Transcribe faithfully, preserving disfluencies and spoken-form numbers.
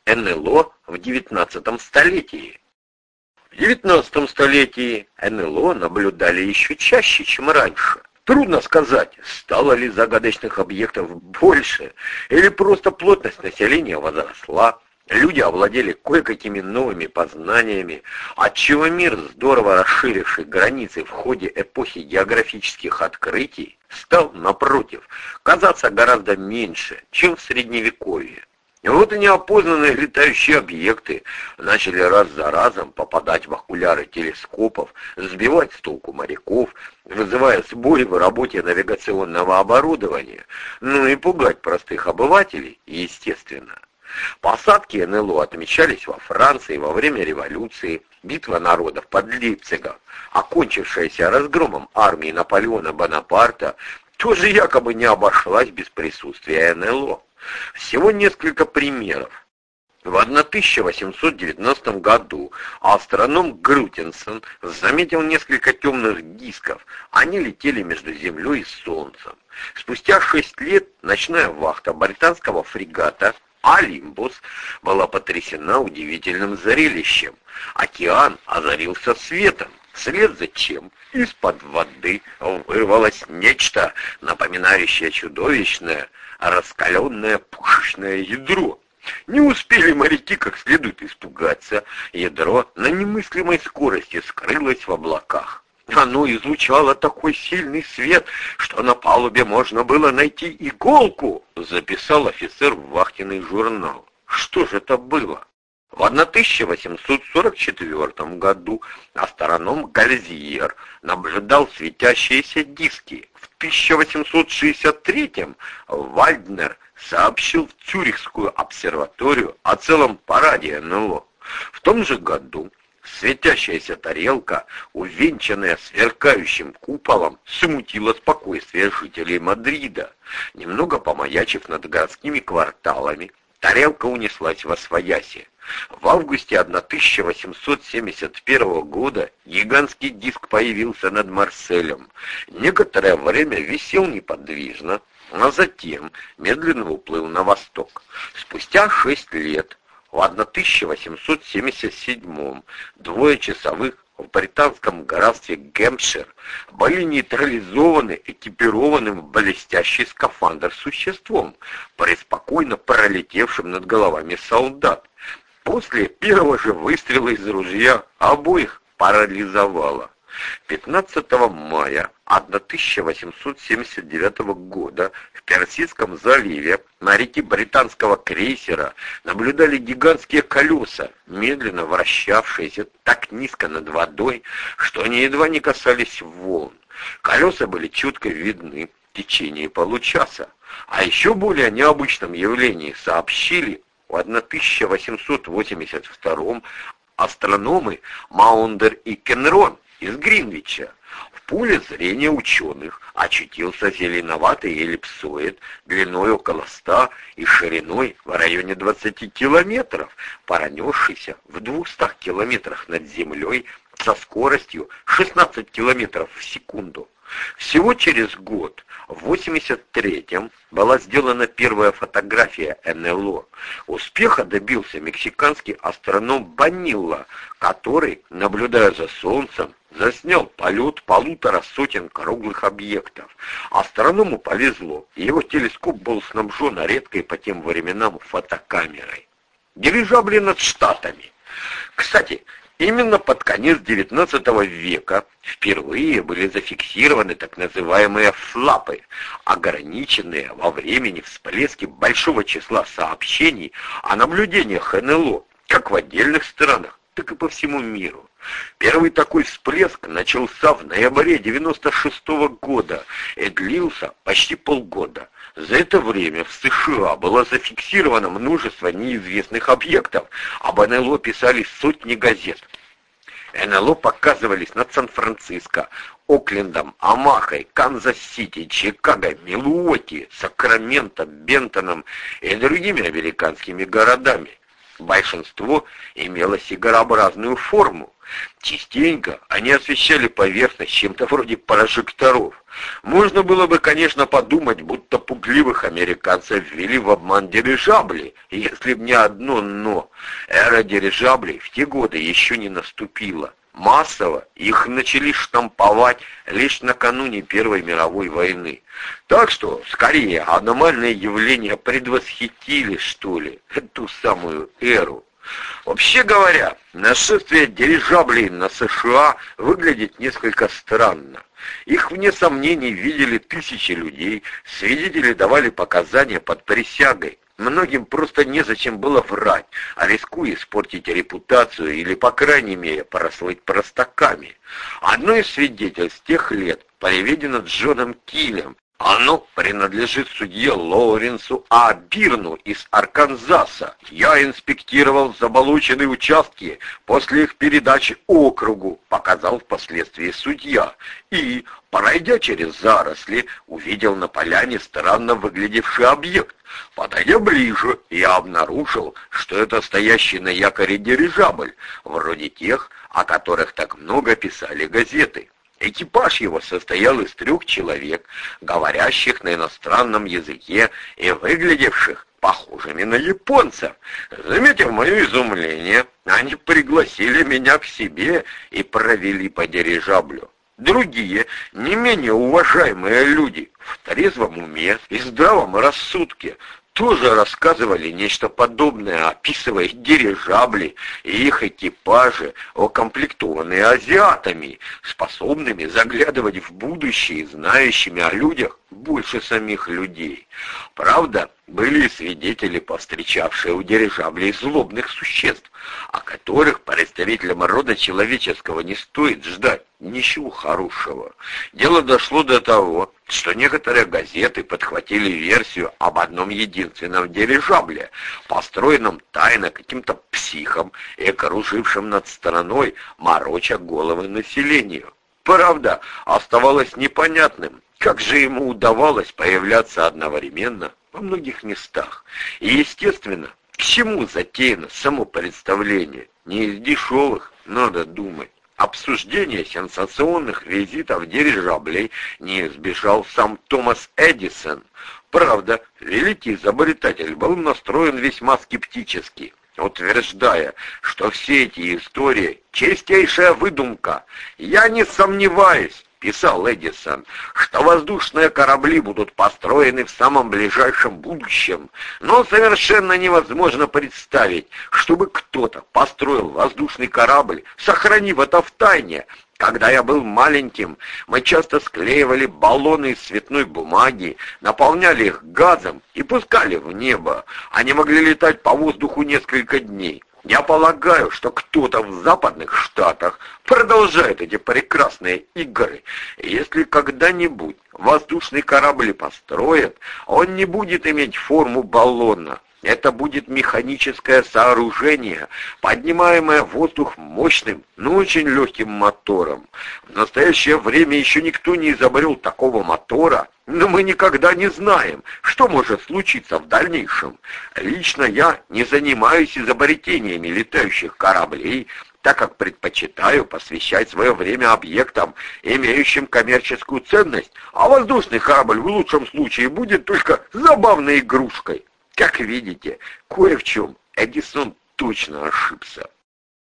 эн эл о в девятнадцатом столетии. В девятнадцатом столетии эн эл о наблюдали еще чаще, чем раньше. Трудно сказать, стало ли загадочных объектов больше, или просто плотность населения возросла, люди овладели кое-какими новыми познаниями, отчего мир, здорово расширивший границы в ходе эпохи географических открытий, стал, напротив, казаться гораздо меньше, чем в Средневековье. И вот и неопознанные летающие объекты начали раз за разом попадать в окуляры телескопов, сбивать с толку моряков, вызывая сбои в работе навигационного оборудования, ну и пугать простых обывателей, естественно. Посадки эн эл о отмечались во Франции во время революции, битва народов под Лейпцигом, окончившаяся разгромом армии Наполеона Бонапарта, тоже якобы не обошлась без присутствия эн эл о. Всего несколько примеров. В тысяча восемьсот девятнадцатом году астроном Грутенсон заметил несколько темных дисков. Они летели между Землей и Солнцем. Спустя шесть лет ночная вахта британского фрегата «Олимпус» была потрясена удивительным зрелищем. Океан озарился светом, вслед за чем из-под воды вырвалось нечто, напоминающее чудовищное раскаленное пушечное ядро. Не успели моряки как следует испугаться, ядро на немыслимой скорости скрылось в облаках. Оно излучало такой сильный свет, что на палубе можно было найти иголку, записал офицер в вахтенный журнал. Что же это было? В тысяча восемьсот сорок четвёртом году астроном Гальзиер наблюдал светящиеся диски. В тысяча восемьсот шестьдесят третьем Вальднер сообщил в Цюрихскую обсерваторию о целом параде эн эл о. В том же году светящаяся тарелка, увенчанная сверкающим куполом, смутила спокойствие жителей Мадрида. Немного помаячив над городскими кварталами, тарелка унеслась восвояси. В августе тысяча восемьсот семьдесят первого года гигантский диск появился над Марселем. Некоторое время висел неподвижно, а затем медленно уплыл на восток. Спустя шесть лет, в тысяча восемьсот семьдесят седьмом, двое часовых в британском графстве Гэмпшир были нейтрализованы экипированным в блестящий скафандр существом, преспокойно пролетевшим над головами солдат. После первого же выстрела из ружья обоих парализовало. пятнадцатого мая тысяча восемьсот семьдесят девятого года в Персидском заливе моряки британского крейсера наблюдали гигантские колеса, медленно вращавшиеся так низко над водой, что они едва не касались волн. Колеса были четко видны в течение получаса. А еще более необычном явлении сообщили в тысяча восемьсот восемьдесят втором астрономы Маундер и Кенрон из Гринвича. В поле зрения ученых очутился зеленоватый эллипсоид длиной около ста и шириной в районе двадцати километров, пронесшийся в двухстах километрах над землей со скоростью шестнадцать километров в секунду. Всего через год, в восемьдесят третьем, была сделана первая фотография эн эл о. Успеха добился мексиканский астроном Банилла, который, наблюдая за Солнцем, заснял полет полутора сотен круглых объектов. Астроному повезло, и его телескоп был снабжен редкой по тем временам фотокамерой. Дирижабли над Штатами. Кстати, именно под конец девятнадцатого века впервые были зафиксированы так называемые флапы, ограниченные во времени всплески большого числа сообщений о наблюдениях эн эл о, как в отдельных странах, так и по всему миру. Первый такой всплеск начался в ноябре девяносто шестого года и длился почти полгода. За это время в США было зафиксировано множество неизвестных объектов, об эн эл о писали сотни газет. эн эл о показывались над Сан-Франциско, Оклендом, Омахой, Канзас-Сити, Чикаго, Милуоки, Сакраменто, Бентоном и другими американскими городами. Большинство имело сигарообразную форму, Частенько они освещали поверхность чем-то вроде прожекторов. Можно было бы, конечно, подумать, будто пугливых американцев ввели в обман дирижабли, если б не одно «но». Эра дирижаблей в те годы еще не наступила. Массово их начали штамповать лишь накануне Первой мировой войны. Так что, скорее, аномальные явления предвосхитили, что ли, ту самую эру. Вообще говоря, нашествие дирижаблей на США выглядит несколько странно. Их, вне сомнений, видели тысячи людей, свидетели давали показания под присягой. Многим просто незачем было врать, а рискуя испортить репутацию или, по крайней мере, прослыть простаками. Одно из свидетельств тех лет приведено Джоном Килем. Оно принадлежит судье Лоуренсу А. Бирну из Арканзаса. Я инспектировал заболоченные участки после их передачи округу, показал впоследствии судья, и, пройдя через заросли, увидел на поляне странно выглядевший объект. Подойдя ближе, я обнаружил, что это стоящий на якоре дирижабль, вроде тех, о которых так много писали газеты. Экипаж его состоял из трех человек, говорящих на иностранном языке и выглядевших похожими на японцев. Заметив мое изумление, они пригласили меня к себе и провели по дирижаблю. Другие, не менее уважаемые люди, в трезвом уме и здравом рассудке, тоже рассказывали нечто подобное, описывая дирижабли и их экипажи, укомплектованные азиатами, способными заглядывать в будущее и знающими о людях больше самих людей. Правда, были и свидетели, повстречавшие у дирижаблей злобных существ, о которых представителям рода человеческого не стоит ждать ничего хорошего. Дело дошло до того, что некоторые газеты подхватили версию об одном единственном дирижабле, построенном тайно каким-то психом и кружившим над страной, мороча головы населению. Правда, оставалось непонятным, как же ему удавалось появляться одновременно во многих местах. И, естественно, к чему затеяно само представление? Не из дешевых, надо думать. Обсуждение сенсационных визитов дирижаблей не избежал сам Томас Эдисон. Правда, великий изобретатель был настроен весьма скептически, утверждая, что все эти истории — чистейшая выдумка. «Я не сомневаюсь», — писал Эдисон, — «что воздушные корабли будут построены в самом ближайшем будущем, но совершенно невозможно представить, чтобы кто-то построил воздушный корабль, сохранив это в тайне. Когда я был маленьким, мы часто склеивали баллоны из цветной бумаги, наполняли их газом и пускали в небо. Они могли летать по воздуху несколько дней. Я полагаю, что кто-то в западных штатах продолжает эти прекрасные игры. И если когда-нибудь воздушный корабль построят, он не будет иметь форму баллона. Это будет механическое сооружение, поднимаемое в воздух мощным, но очень легким мотором. В настоящее время еще никто не изобрел такого мотора, но мы никогда не знаем, что может случиться в дальнейшем. Лично я не занимаюсь изобретениями летающих кораблей, так как предпочитаю посвящать свое время объектам, имеющим коммерческую ценность, а воздушный корабль в лучшем случае будет только забавной игрушкой. Как видите, кое в чем Эдисон точно ошибся.